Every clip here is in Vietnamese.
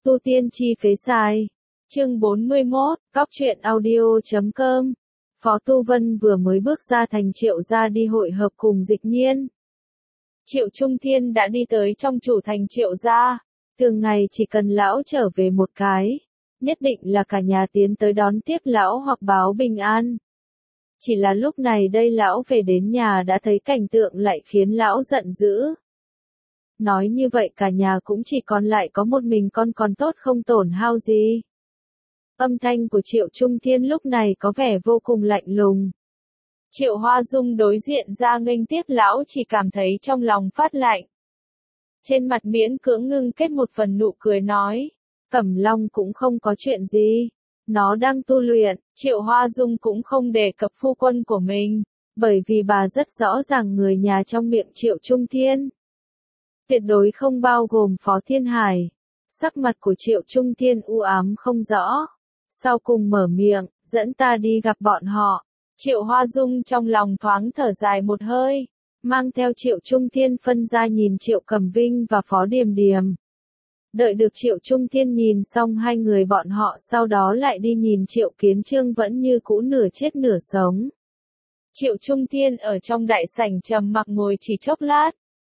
Tu tiên chi phế sai. Chương 41, Góc truyện audio.com. Phó Tu Vân vừa mới bước ra thành Triệu gia đi hội hợp cùng Dịch Nhiên. Triệu Trung Thiên đã đi tới trong chủ thành Triệu gia. Thường ngày chỉ cần lão trở về một cái, nhất định là cả nhà tiến tới đón tiếp lão hoặc báo bình an. Chỉ là lúc này đây lão về đến nhà đã thấy cảnh tượng lại khiến lão giận dữ. Nói như vậy cả nhà cũng chỉ còn lại có một mình con còn tốt không tổn hao gì. Âm thanh của Triệu Trung Thiên lúc này có vẻ vô cùng lạnh lùng. Triệu Hoa Dung đối diện ra nghênh tiếp lão chỉ cảm thấy trong lòng phát lạnh. Trên mặt miễn cưỡng ngưng kết một phần nụ cười nói, Cẩm Long cũng không có chuyện gì. Nó đang tu luyện. Triệu Hoa Dung cũng không đề cập phu quân của mình, bởi vì bà rất rõ ràng người nhà trong miệng Triệu Trung Thiên tuyệt đối không bao gồm Phó Thiên Hải. Sắc mặt của Triệu Trung Thiên u ám không rõ. Sau cùng mở miệng, dẫn ta đi gặp bọn họ. Triệu Hoa Dung trong lòng thoáng thở dài một hơi, mang theo Triệu Trung Thiên phân ra nhìn Triệu Cẩm Vinh và Phó Điềm Điềm. Đợi được Triệu Trung Thiên nhìn xong hai người bọn họ sau đó lại đi nhìn Triệu Kiến Chương vẫn như cũ nửa chết nửa sống. Triệu Trung Thiên ở trong đại sảnh trầm mặc ngồi chỉ chốc lát.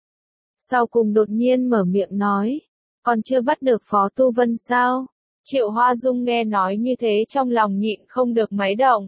Sau cùng đột nhiên mở miệng nói, còn chưa bắt được Phó Tu Vân sao? Triệu Hoa Dung nghe nói như thế trong lòng nhịn không được máy động.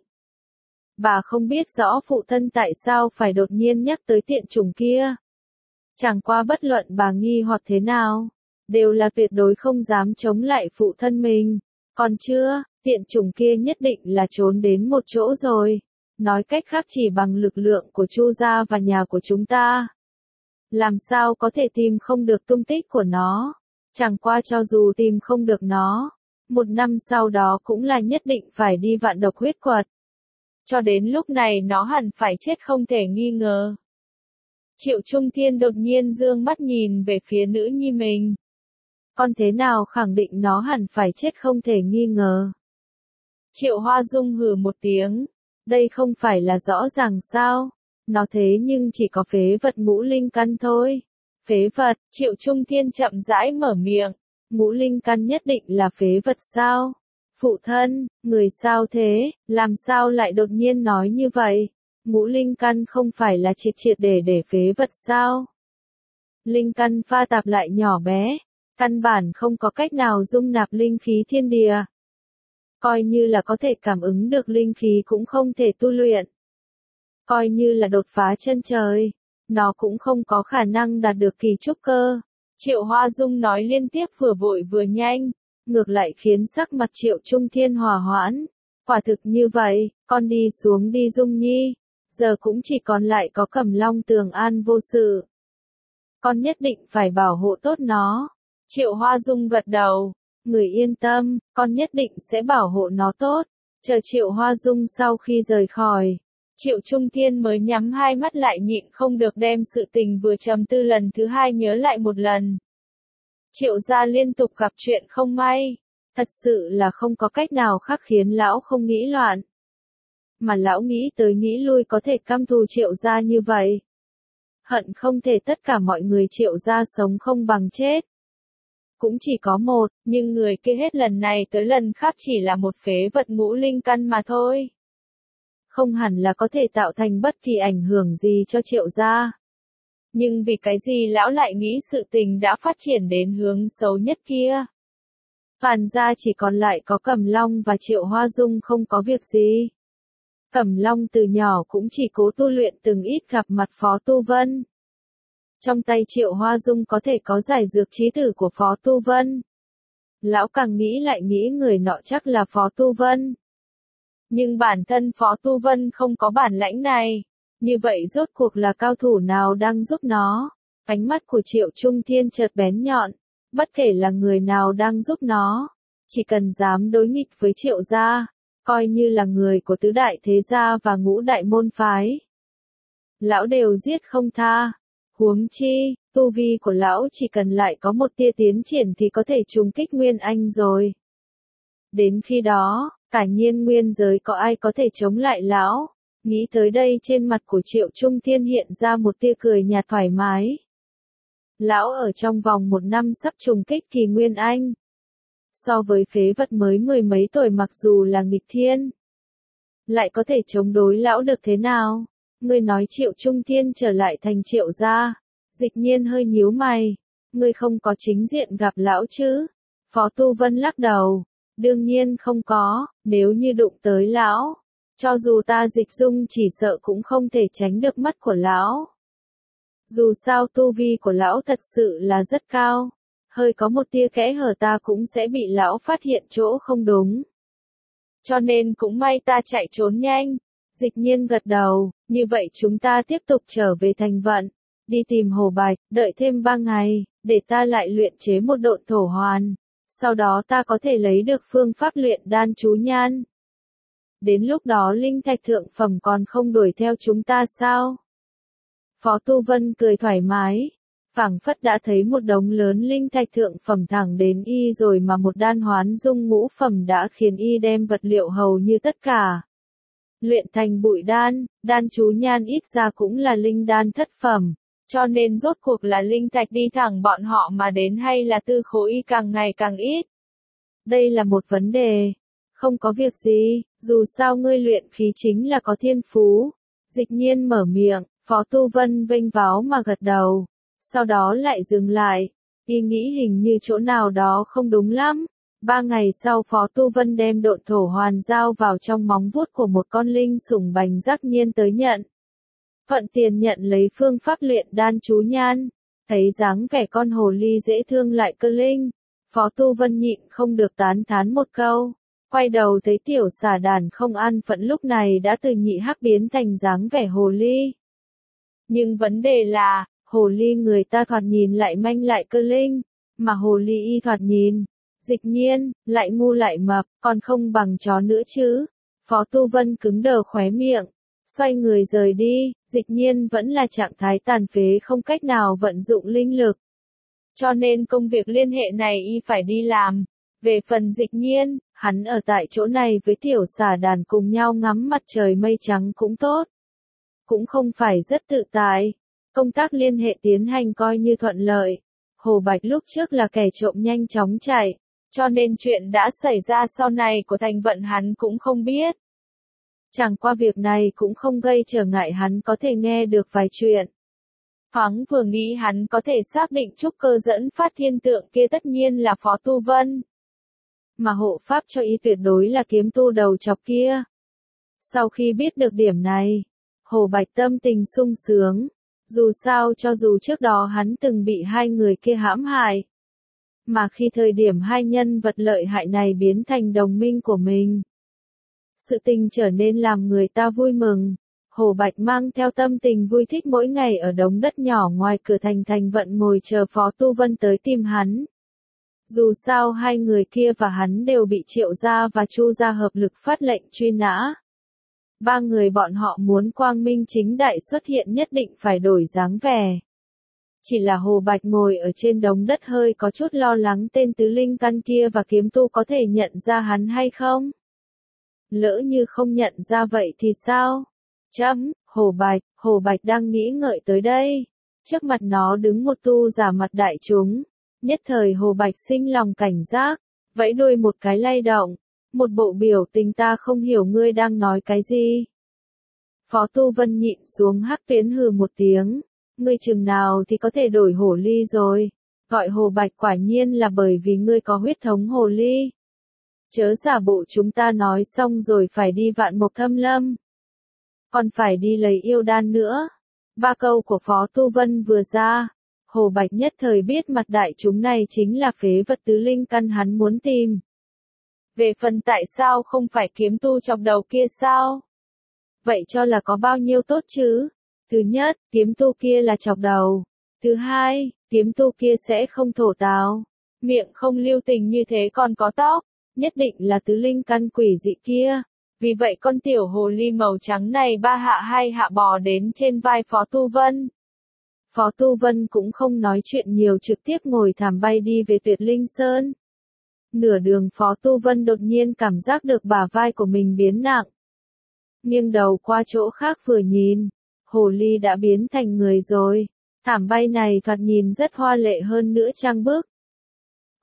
Bà không biết rõ phụ thân tại sao phải đột nhiên nhắc tới tiện chủng kia. Chẳng qua bất luận bà nghi hoặc thế nào, đều là tuyệt đối không dám chống lại phụ thân mình. Còn chưa, tiện chủng kia nhất định là trốn đến một chỗ rồi. Nói cách khác chỉ bằng lực lượng của Chu gia và nhà của chúng ta, làm sao có thể tìm không được tung tích của nó. Chẳng qua cho dù tìm không được nó, một năm sau đó cũng là nhất định phải đi vạn độc huyết quật. Cho đến lúc này nó hẳn phải chết không thể nghi ngờ. Triệu Trung Thiên đột nhiên dương mắt nhìn về phía nữ nhi mình. Con thế nào khẳng định nó hẳn phải chết không thể nghi ngờ. Triệu Hoa Dung hừ một tiếng. Đây không phải là rõ ràng sao? Nó thế nhưng chỉ có phế vật ngũ linh căn thôi. Phế vật, Triệu Trung Thiên chậm rãi mở miệng. Ngũ linh căn nhất định là phế vật sao? Phụ thân, người sao thế, làm sao lại đột nhiên nói như vậy? Ngũ linh căn không phải là triệt triệt để phế vật sao? Linh căn pha tạp lại nhỏ bé, căn bản không có cách nào dung nạp linh khí thiên địa. Coi như là có thể cảm ứng được linh khí cũng không thể tu luyện. Coi như là đột phá chân trời, nó cũng không có khả năng đạt được kỳ trúc cơ. Triệu Hoa Dung nói liên tiếp vừa vội vừa nhanh, ngược lại khiến sắc mặt Triệu Trung Thiên hòa hoãn. Quả thực như vậy, con đi xuống đi Dung Nhi, giờ cũng chỉ còn lại có Cẩm Long Tường an vô sự. Con nhất định phải bảo hộ tốt nó. Triệu Hoa Dung gật đầu, người yên tâm, con nhất định sẽ bảo hộ nó tốt. Chờ Triệu Hoa Dung sau khi rời khỏi, Triệu Trung Thiên mới nhắm hai mắt lại nhịn không được đem sự tình vừa trầm tư lần thứ hai nhớ lại một lần. Triệu gia liên tục gặp chuyện không may, thật sự là không có cách nào khác khiến lão không nghĩ loạn. Mà lão nghĩ tới nghĩ lui có thể căm thù Triệu gia như vậy. Hận không thể tất cả mọi người Triệu gia sống không bằng chết. Cũng chỉ có một, nhưng người kia hết lần này tới lần khác chỉ là một phế vật ngũ linh căn mà thôi. Không hẳn là có thể tạo thành bất kỳ ảnh hưởng gì cho Triệu gia. Nhưng vì cái gì lão lại nghĩ sự tình đã phát triển đến hướng xấu nhất kia. Phàn gia chỉ còn lại có Cẩm Long và Triệu Hoa Dung không có việc gì. Cẩm Long từ nhỏ cũng chỉ cố tu luyện từng ít gặp mặt Phó Tu Vân. Trong tay Triệu Hoa Dung có thể có giải dược chí tử của Phó Tu Vân. Lão càng nghĩ lại nghĩ người nọ chắc là Phó Tu Vân. Nhưng bản thân Phó Tu Vân không có bản lãnh này. Như vậy rốt cuộc là cao thủ nào đang giúp nó? Ánh mắt của Triệu Trung Thiên chợt bén nhọn. Bất kể là người nào đang giúp nó, chỉ cần dám đối nghịch với Triệu gia, coi như là người của tứ đại thế gia và ngũ đại môn phái, lão đều giết không tha. Huống chi, tu vi của lão chỉ cần lại có một tia tiến triển thì có thể trùng kích Nguyên Anh rồi. Đến khi đó, cả nhiên nguyên giới có ai có thể chống lại lão? Nghĩ tới đây trên mặt của Triệu Trung Thiên hiện ra một tia cười nhạt thoải mái. Lão ở trong vòng một năm sắp trùng kích kỳ Nguyên Anh. so với phế vật mới mười mấy tuổi mặc dù là nghịch thiên, lại có thể chống đối lão được thế nào? Ngươi nói Triệu Trung Thiên trở lại thành Triệu gia. Dịch Nhiên hơi nhíu mày. Ngươi không có chính diện gặp lão chứ? Phó Tu Vân lắc đầu. Đương nhiên không có, nếu như đụng tới lão. Cho dù ta Dịch Dung chỉ sợ cũng không thể tránh được mắt của lão. Dù sao tu vi của lão thật sự là rất cao. Hơi có một tia kẽ hở ta cũng sẽ bị lão phát hiện chỗ không đúng. Cho nên cũng may ta chạy trốn nhanh. Dịch Nhiên gật đầu, như vậy chúng ta tiếp tục trở về thành vận. Đi tìm Hồ Bạch, đợi thêm 3 ngày, để ta lại luyện chế một độn thổ hoàn. Sau đó ta có thể lấy được phương pháp luyện đan chú nhan. Đến lúc đó linh thạch thượng phẩm còn không đuổi theo chúng ta sao? Phó Tu Vân cười thoải mái. Phảng phất đã thấy một đống lớn linh thạch thượng phẩm thẳng đến y rồi mà một đan hoán dung ngũ phẩm đã khiến y đem vật liệu hầu như tất cả. Luyện thành bụi đan, đan chú nhan ít ra cũng là linh đan thất phẩm. Cho nên rốt cuộc là linh thạch đi thẳng bọn họ mà đến hay là tư khối càng ngày càng ít. Đây là một vấn đề. Không có việc gì, dù sao ngươi luyện khí chính là có thiên phú. Dịch Nhiên mở miệng, Phó Tu Vân vênh váo mà gật đầu. Sau đó lại dừng lại. Y nghĩ hình như chỗ nào đó không đúng lắm. 3 ngày sau Phó Tu Vân đem độn thổ hoàn giao vào trong móng vuốt của một con linh sủng Bành Giác Nhiên tới nhận. Thuận tiền nhận lấy phương pháp luyện đan chú nhan. Thấy dáng vẻ con hồ ly dễ thương lại cơ linh. Phó Tu Vân nhịn không được tán thán một câu. Quay đầu thấy tiểu xà đàn không an phận lúc này đã từ nhị hắc biến thành dáng vẻ hồ ly. Nhưng vấn đề là, hồ ly người ta thoạt nhìn lại manh lại cơ linh, mà hồ ly y thoạt nhìn, Dịch Nhiên, lại ngu lại mập, còn không bằng chó nữa chứ. Phó Tu Vân cứng đờ khóe miệng, xoay người rời đi. Dịch Nhiên vẫn là trạng thái tàn phế không cách nào vận dụng linh lực. Cho nên công việc liên hệ này y phải đi làm. Về phần Dịch Nhiên, hắn ở tại chỗ này với tiểu xà đàn cùng nhau ngắm mặt trời mây trắng cũng tốt. Cũng không phải rất tự tại. Công tác liên hệ tiến hành coi như thuận lợi. Hồ Bạch lúc trước là kẻ trộm nhanh chóng chạy, cho nên chuyện đã xảy ra sau này của thành vận hắn cũng không biết. Chẳng qua việc này cũng không gây trở ngại hắn có thể nghe được vài chuyện. Thoáng vừa nghĩ hắn có thể xác định trúc cơ dẫn phát thiên tượng kia tất nhiên là Phó Tu Vân. Mà hộ pháp cho y tuyệt đối là kiếm tu đầu chọc kia. Sau khi biết được điểm này, Hồ Bạch tâm tình sung sướng. Dù sao cho dù trước đó hắn từng bị hai người kia hãm hại. Mà khi thời điểm hai nhân vật lợi hại này biến thành đồng minh của mình, sự tình trở nên làm người ta vui mừng. Hồ Bạch mang theo tâm tình vui thích mỗi ngày ở đống đất nhỏ ngoài cửa thành vận ngồi chờ Phó Tu Vân tới tìm hắn. Dù sao hai người kia và hắn đều bị Triệu gia và Chu gia hợp lực phát lệnh truy nã. Ba người bọn họ muốn quang minh chính đại xuất hiện nhất định phải đổi dáng vẻ. Chỉ là Hồ Bạch ngồi ở trên đống đất hơi có chút lo lắng tên tứ linh căn kia và kiếm tu có thể nhận ra hắn hay không? Lỡ như không nhận ra vậy thì sao? Hồ Bạch đang nghĩ ngợi tới đây. Trước mặt nó đứng một tu giả mặt đại chúng. Nhất thời Hồ Bạch sinh lòng cảnh giác, vẫy đuôi một cái lay động. Một bộ biểu tình ta không hiểu ngươi đang nói cái gì. Phó Tu Vân nhịn xuống hắc tuyến hừ một tiếng. Ngươi chừng nào thì có thể đổi hổ ly rồi. Gọi Hồ Bạch quả nhiên là bởi vì ngươi có huyết thống hồ ly. Chớ giả bộ chúng ta nói xong rồi phải đi Vạn Mộc Thâm Lâm. Còn phải đi lấy yêu đan nữa. Ba câu của Phó Tu Vân vừa ra. Hồ Bạch nhất thời biết mặt đại chúng này chính là phế vật tứ linh căn hắn muốn tìm. Về phần tại sao không phải kiếm tu chọc đầu kia sao? Vậy cho là có bao nhiêu tốt chứ? Thứ nhất, kiếm tu kia là chọc đầu. Thứ hai, kiếm tu kia sẽ không thổ tào. Miệng không lưu tình như thế còn có tóc. Nhất định là tứ linh căn quỷ dị kia. Vì vậy con tiểu hồ ly màu trắng này ba hạ hai hạ bò đến trên vai Phó Tu Vân. Phó Tu Vân cũng không nói chuyện nhiều trực tiếp ngồi thảm bay đi về Tuyệt Linh Sơn. Nửa đường Phó Tu Vân đột nhiên cảm giác được bả vai của mình biến nặng. Nghiêng đầu qua chỗ khác vừa nhìn, hồ ly đã biến thành người rồi. Thảm bay này thoạt nhìn rất hoa lệ hơn nữa trang bức.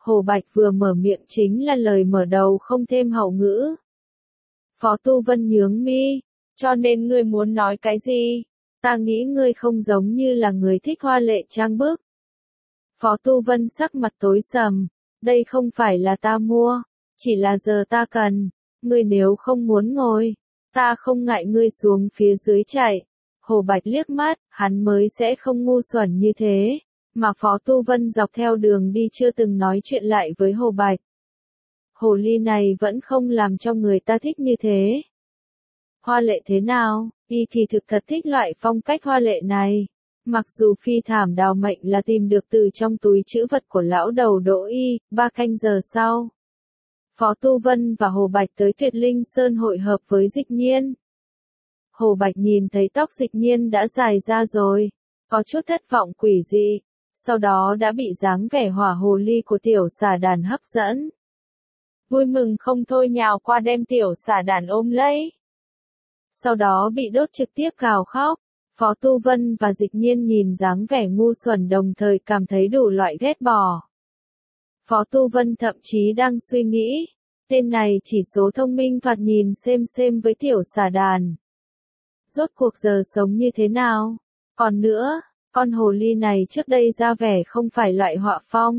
Hồ Bạch vừa mở miệng chính là lời mở đầu không thêm hậu ngữ. Phó Tu Vân nhướng mi, cho nên ngươi muốn nói cái gì? Ta nghĩ ngươi không giống như là người thích hoa lệ trang bức. Phó Tu Vân sắc mặt tối sầm, đây không phải là ta mua, chỉ là giờ ta cần, ngươi nếu không muốn ngồi, ta không ngại ngươi xuống phía dưới chạy. Hồ Bạch liếc mắt, hắn mới sẽ không ngu xuẩn như thế, mà Phó Tu Vân dọc theo đường đi chưa từng nói chuyện lại với Hồ Bạch. Hồ ly này vẫn không làm cho người ta thích như thế. Hoa lệ thế nào, y thì thực thật thích loại phong cách hoa lệ này. Mặc dù phi thảm đào mệnh là tìm được từ trong túi trữ vật của lão đầu Đỗ Y, 3 canh giờ sau. Phó Tu Vân và Hồ Bạch tới Tuyệt Linh Sơn hội hợp với Dịch Nhiên. Hồ Bạch nhìn thấy tóc Dịch Nhiên đã dài ra rồi, có chút thất vọng quỷ dị, sau đó đã bị dáng vẻ hỏa hồ ly của tiểu xà đàn hấp dẫn. Vui mừng không thôi nhào qua đem tiểu xà đàn ôm lấy. Sau đó bị đốt trực tiếp gào khóc. Phó Tu Vân và Dịch Nhiên nhìn dáng vẻ ngu xuẩn đồng thời cảm thấy đủ loại ghét bỏ. Phó Tu Vân thậm chí đang suy nghĩ, tên này chỉ số thông minh thoạt nhìn xem với tiểu xà đàn. Rốt cuộc giờ sống như thế nào? Còn nữa, con hồ ly này trước đây ra vẻ không phải loại họa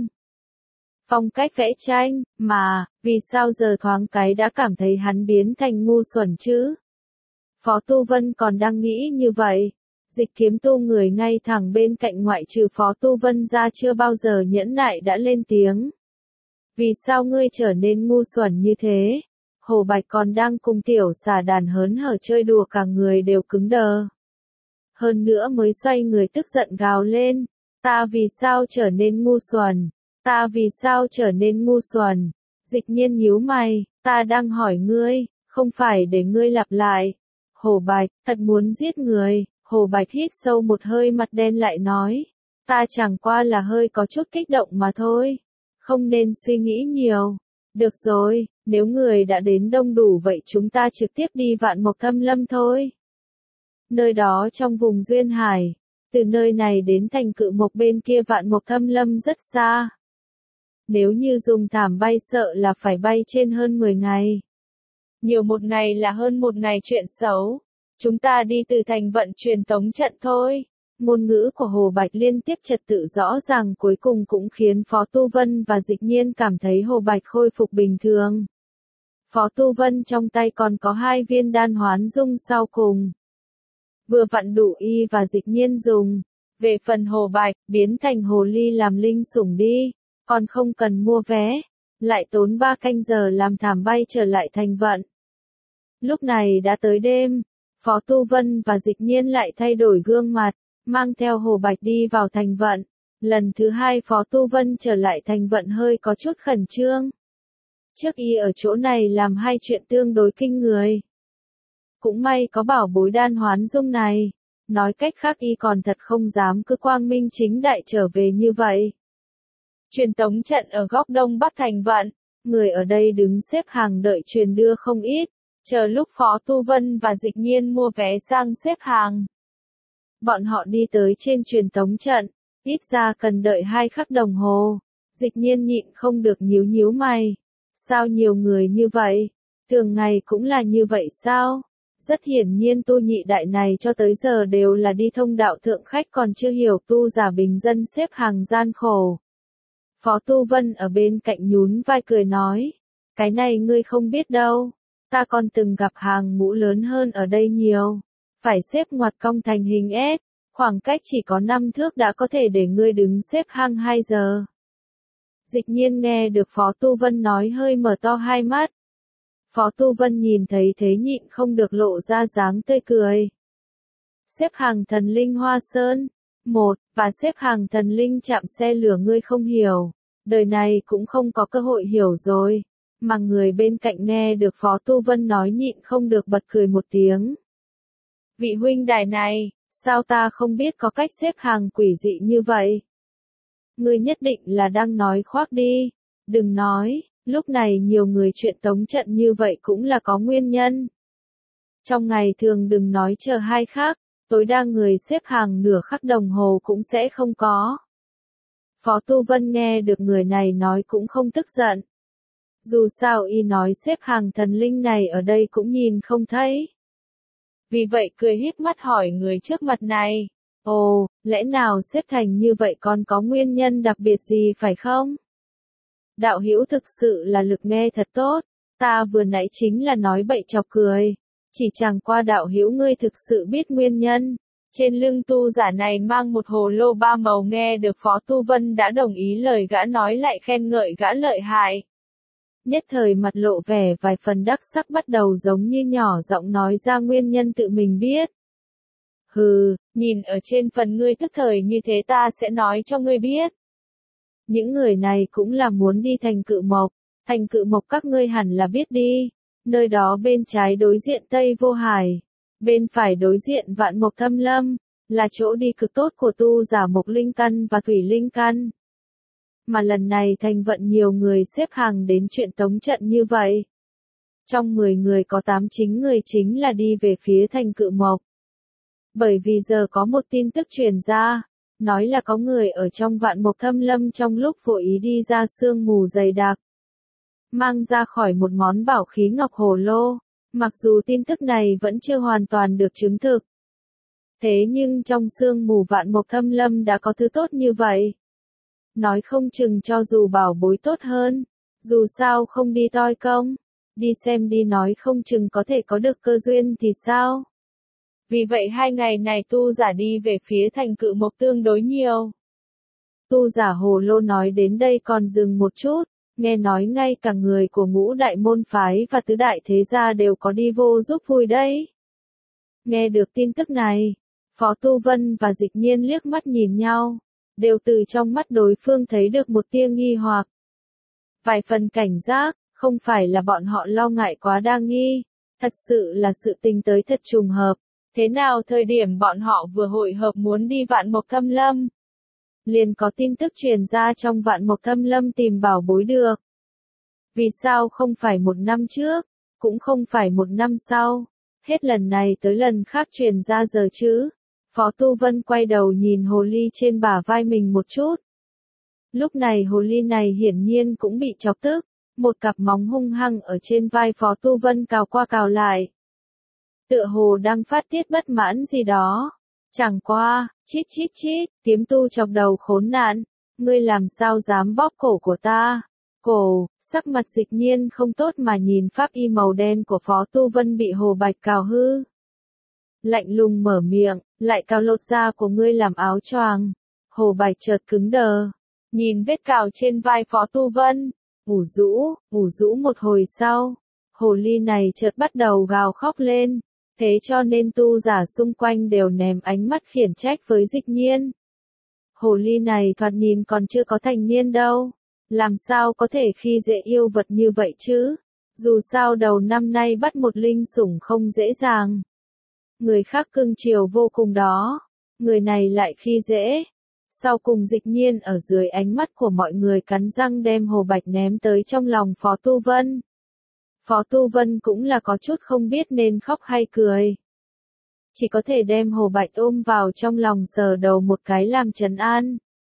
phong cách vẽ tranh, mà, vì sao giờ thoáng cái đã cảm thấy hắn biến thành ngu xuẩn chứ? Phó Tu Vân còn đang nghĩ như vậy. Dịch Kiếm Tu người ngay thẳng bên cạnh ngoại trừ Phó Tu Vân ra chưa bao giờ nhẫn nại đã lên tiếng. Vì sao ngươi trở nên ngu xuẩn như thế? Hồ Bạch còn đang cùng tiểu xà đàn hớn hở chơi đùa cả người đều cứng đờ. Hơn nữa mới xoay người tức giận gào lên. Ta vì sao trở nên ngu xuẩn? Ta vì sao trở nên ngu xuẩn? Dịch Nhiên nhíu mày, ta đang hỏi ngươi, không phải để ngươi lặp lại. Hồ Bạch, thật muốn giết người. Hồ Bạch hít sâu một hơi mặt đen lại nói, ta chẳng qua là hơi có chút kích động mà thôi, không nên suy nghĩ nhiều. Được rồi, nếu người đã đến đông đủ vậy chúng ta trực tiếp đi Vạn Mộc Thâm Lâm thôi. Nơi đó trong vùng Duyên Hải, từ nơi này đến thành Cự Mộc bên kia Vạn Mộc Thâm Lâm rất xa. Nếu như dùng thảm bay sợ là phải bay trên hơn 10 ngày. Nhiều một ngày là hơn một ngày chuyện xấu. Chúng ta đi từ thành vận truyền tống trận thôi. Ngôn ngữ của Hồ Bạch liên tiếp trật tự rõ ràng cuối cùng cũng khiến Phó Tu Vân và Dịch Nhiên cảm thấy Hồ Bạch khôi phục bình thường. Phó Tu Vân trong tay còn có 2 viên đan hoán dung sau cùng. Vừa vặn đủ y và Dịch Nhiên dùng. Về phần Hồ Bạch, biến thành hồ ly làm linh sủng đi, còn không cần mua vé, lại tốn 3 canh giờ làm thảm bay trở lại thành vận. Lúc này đã tới đêm. Phó Tu Vân và Dịch Nhiên lại thay đổi gương mặt, mang theo Hồ Bạch đi vào thành vận. Lần thứ 2 Phó Tu Vân trở lại thành vận hơi có chút khẩn trương. Trước y ở chỗ này làm 2 chuyện tương đối kinh người. Cũng may có bảo bối đan hoán dung này. Nói cách khác y còn thật không dám cứ quang minh chính đại trở về như vậy. Truyền tống trận ở góc đông bắc thành vận. Người ở đây đứng xếp hàng đợi truyền đưa không ít. Chờ lúc Phó Tu Vân và Dịch Nhiên mua vé sang xếp hàng. Bọn họ đi tới trên truyền tống trận, ít ra cần đợi 2 khắc đồng hồ. Dịch Nhiên nhịn không được nhíu mày. Sao nhiều người như vậy? Thường ngày cũng là như vậy sao? Rất hiển nhiên tu nhị đại này cho tới giờ đều là đi thông đạo thượng khách còn chưa hiểu tu giả bình dân xếp hàng gian khổ. Phó Tu Vân ở bên cạnh nhún vai cười nói. Cái này ngươi không biết đâu. Ta còn từng gặp hàng ngũ lớn hơn ở đây nhiều. Phải xếp ngoặt cong thành hình S. Khoảng cách chỉ có 5 thước đã có thể để ngươi đứng xếp hàng 2 giờ. Dịch Nhiên nghe được Phó Tu Vân nói hơi mở to hai mắt. Phó Tu Vân nhìn thấy thế nhịn không được lộ ra dáng tươi cười. Xếp hàng thần linh Hoa Sơn. 1. Và xếp hàng thần linh chạm xe lửa ngươi không hiểu. Đời này cũng không có cơ hội hiểu rồi. Mà người bên cạnh nghe được Phó Tu Vân nói nhịn không được bật cười một tiếng. Vị huynh đài này, sao ta không biết có cách xếp hàng quỷ dị như vậy? Ngươi nhất định là đang nói khoác đi. Đừng nói, lúc này nhiều người chuyện tống trận như vậy cũng là có nguyên nhân. Trong ngày thường đừng nói chờ 2 khắc, tối đa người xếp hàng nửa khắc đồng hồ cũng sẽ không có. Phó Tu Vân nghe được người này nói cũng không tức giận. Dù sao y nói xếp hàng thần linh này ở đây cũng nhìn không thấy. Vì vậy cười híp mắt hỏi người trước mặt này. Ồ, lẽ nào xếp thành như vậy còn có nguyên nhân đặc biệt gì phải không? Đạo hữu thực sự là lực nghe thật tốt, ta vừa nãy chính là nói bậy chọc cười. Chỉ chẳng qua đạo hữu ngươi thực sự biết nguyên nhân. Trên lưng tu giả này mang một hồ lô ba màu, nghe được Phó Tu Vân đã đồng ý lời gã nói lại khen ngợi gã lợi hại. Nhất thời mặt lộ vẻ vài phần đắc sắc, bắt đầu giống như nhỏ giọng nói ra nguyên nhân tự mình biết. Hừ, nhìn ở trên phần ngươi tức thời như thế ta sẽ nói cho ngươi biết. Những người này cũng là muốn đi thành Cự Mộc. Thành Cự Mộc các ngươi hẳn là biết đi. Nơi đó bên trái đối diện Tây Vô Hải, bên phải đối diện Vạn Mộc Thâm Lâm, là chỗ đi cực tốt của tu giả Mộc Linh Căn và Thủy Linh Căn. Mà lần này Thành Vận nhiều người xếp hàng đến chuyện tống trận như vậy. Trong 10 người có 8 người chính là đi về phía thành Cự Mộc. Bởi vì giờ có một tin tức truyền ra, nói là có người ở trong Vạn Mộc Thâm Lâm trong lúc vội ý đi ra sương mù dày đặc, mang ra khỏi một món bảo khí ngọc hồ lô, mặc dù tin tức này vẫn chưa hoàn toàn được chứng thực. Thế nhưng trong sương mù Vạn Mộc Thâm Lâm đã có thứ tốt như vậy. Nói không chừng cho dù bảo bối tốt hơn, dù sao không đi toi công, đi xem đi nói không chừng có thể có được cơ duyên thì sao. Vì vậy 2 ngày này tu giả đi về phía thành Cự Mộc tương đối nhiều. Tu giả hồ lô nói đến đây còn dừng một chút, nghe nói ngay cả người của Ngũ Đại môn phái và Tứ Đại thế gia đều có đi vô giúp vui đấy. Nghe được tin tức này, Phó Tu Vân và Dịch Nhiên liếc mắt nhìn nhau, đều từ trong mắt đối phương thấy được một tia nghi hoặc. Vài phần cảnh giác, không phải là bọn họ lo ngại quá đa nghi, thật sự là sự tình tới thật trùng hợp. Thế nào thời điểm bọn họ vừa hội hợp muốn đi Vạn Mộc Thâm Lâm, liền có tin tức truyền ra trong Vạn Mộc Thâm Lâm tìm bảo bối được. Vì sao không phải một năm trước, cũng không phải một năm sau, hết lần này tới lần khác truyền ra giờ chứ? Phó Tu Vân quay đầu nhìn hồ ly trên bả vai mình một chút. Lúc này hồ ly này hiển nhiên cũng bị chọc tức, một cặp móng hung hăng ở trên vai Phó Tu Vân cào qua cào lại. Tựa hồ đang phát tiết bất mãn gì đó. Chẳng qua, chít chít chít, kiếm tu chọc đầu khốn nạn, ngươi làm sao dám bóp cổ của ta? Cổ, sắc mặt Dịch Nhiên không tốt mà nhìn pháp y màu đen của Phó Tu Vân bị Hồ Bạch cào hư. Lạnh lùng mở miệng, lại cào lột da của ngươi làm áo choàng. Hồ Bạch chợt cứng đờ, nhìn vết cào trên vai Phó Tu Vân, ủ rũ một hồi sau, hồ ly này chợt bắt đầu gào khóc lên. Thế cho nên tu giả xung quanh đều ném ánh mắt khiển trách với Dịch Nhiên. Hồ ly này thoạt nhìn còn chưa có thành niên đâu, làm sao có thể khi dễ yêu vật như vậy chứ? Dù sao đầu năm nay bắt một linh sủng không dễ dàng. Người khác cưng chiều vô cùng đó, người này lại khi dễ. Sau cùng Dịch Nhiên ở dưới ánh mắt của mọi người cắn răng đem Hồ Bạch ném tới trong lòng Phó Tu Vân. Phó Tu Vân cũng là có chút không biết nên khóc hay cười. Chỉ có thể đem Hồ Bạch ôm vào trong lòng sờ đầu một cái làm trấn an.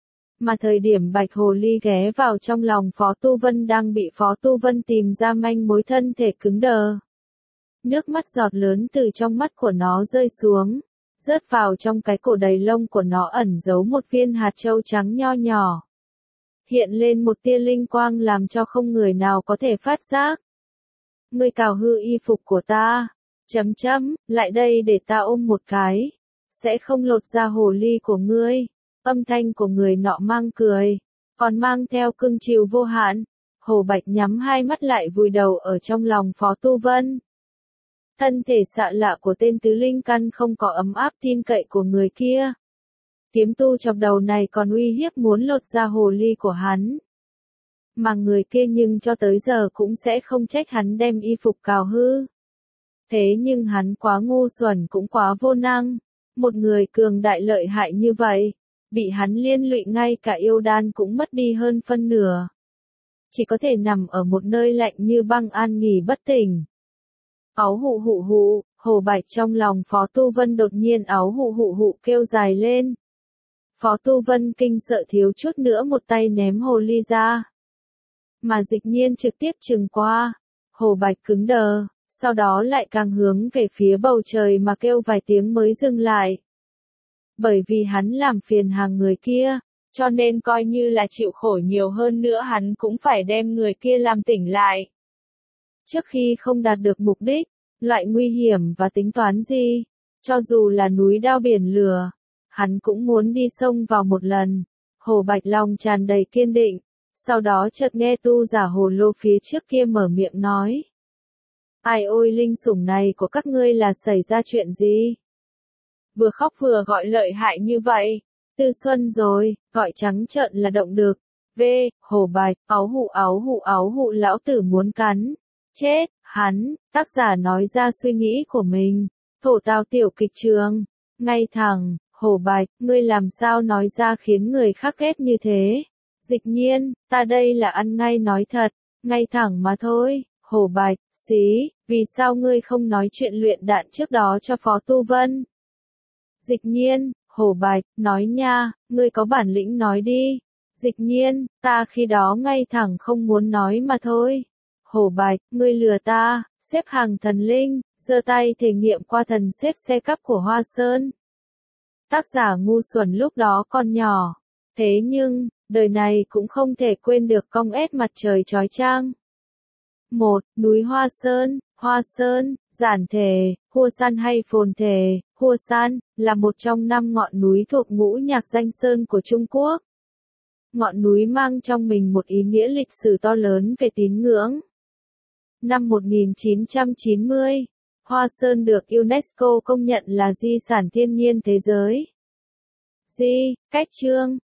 Mà thời điểm Bạch Hồ Ly ghé vào trong lòng Phó Tu Vân đang bị Phó Tu Vân tìm ra manh mối, thân thể cứng đờ. Nước mắt giọt lớn từ trong mắt của nó rơi xuống, rớt vào trong cái cổ đầy lông của nó ẩn giấu một viên hạt châu trắng nho nhỏ. Hiện lên một tia linh quang làm cho không người nào có thể phát giác. Ngươi cào hư y phục của ta, lại đây để ta ôm một cái, sẽ không lột da hồ ly của ngươi. Âm thanh của người nọ mang cười, còn mang theo cưng chiều vô hạn. Hồ Bạch nhắm hai mắt lại vùi đầu ở trong lòng Phó Tu Vân. Thân thể xạ lạ của tên tứ linh căn không có ấm áp tin cậy của người kia. Kiếm tu chọc đầu này còn uy hiếp muốn lột da hồ ly của hắn. Mà người kia nhưng cho tới giờ cũng sẽ không trách hắn đem y phục cào hư. Thế nhưng hắn quá ngu xuẩn cũng quá vô năng. Một người cường đại lợi hại như vậy, bị hắn liên lụy ngay cả yêu đan cũng mất đi hơn phân nửa. Chỉ có thể nằm ở một nơi lạnh như băng an nghỉ bất tỉnh. Áo hụ hụ hụ, Hồ Bạch trong lòng Phó Tu Vân đột nhiên áo hụ hụ hụ kêu dài lên. Phó Tu Vân kinh sợ thiếu chút nữa một tay ném hồ ly ra. Mà Dịch Nhiên trực tiếp chừng qua. Hồ Bạch cứng đờ, sau đó lại càng hướng về phía bầu trời mà kêu vài tiếng mới dừng lại. Bởi vì hắn làm phiền hàng người kia, cho nên coi như là chịu khổ nhiều hơn nữa hắn cũng phải đem người kia làm tỉnh lại. Trước khi không đạt được mục đích, loại nguy hiểm và tính toán gì, cho dù là núi đao biển lửa, hắn cũng muốn đi sông vào một lần. Hồ Bạch lòng tràn đầy kiên định, sau đó chợt nghe tu giả hồ lô phía trước kia mở miệng nói. Ai ôi linh sủng này của các ngươi là xảy ra chuyện gì? Vừa khóc vừa gọi lợi hại như vậy. Tư Xuân rồi, gọi trắng trợn là động được. Hồ Bạch, áo hụ lão tử muốn cắn. Chết, hắn, tác giả nói ra suy nghĩ của mình. Thổ tào tiểu kịch trường. Ngay thẳng, Hồ Bạch, ngươi làm sao nói ra khiến người khác ghét như thế? Dịch Nhiên, ta đây là ăn ngay nói thật, ngay thẳng mà thôi. Hồ Bạch, xí, vì sao ngươi không nói chuyện luyện đạn trước đó cho Phó Tu Vân? Dịch Nhiên, Hồ Bạch, nói nha, ngươi có bản lĩnh nói đi. Dịch Nhiên, ta khi đó ngay thẳng không muốn nói mà thôi. Hồ Bạch, ngươi lừa ta, xếp hàng thần linh, giơ tay thể nghiệm qua thần xếp xe cắp của Hoa Sơn. Tác giả ngu xuẩn lúc đó còn nhỏ, thế nhưng, đời này cũng không thể quên được cong ếch mặt trời chói chang. Núi Hoa Sơn, giản thể, Hua San hay phồn thể, Hua San, là một trong 5 ngọn núi thuộc ngũ nhạc danh sơn của Trung Quốc. Ngọn núi mang trong mình một ý nghĩa lịch sử to lớn về tín ngưỡng. Năm 1990, Hoa Sơn được UNESCO công nhận là di sản thiên nhiên thế giới. Cách chương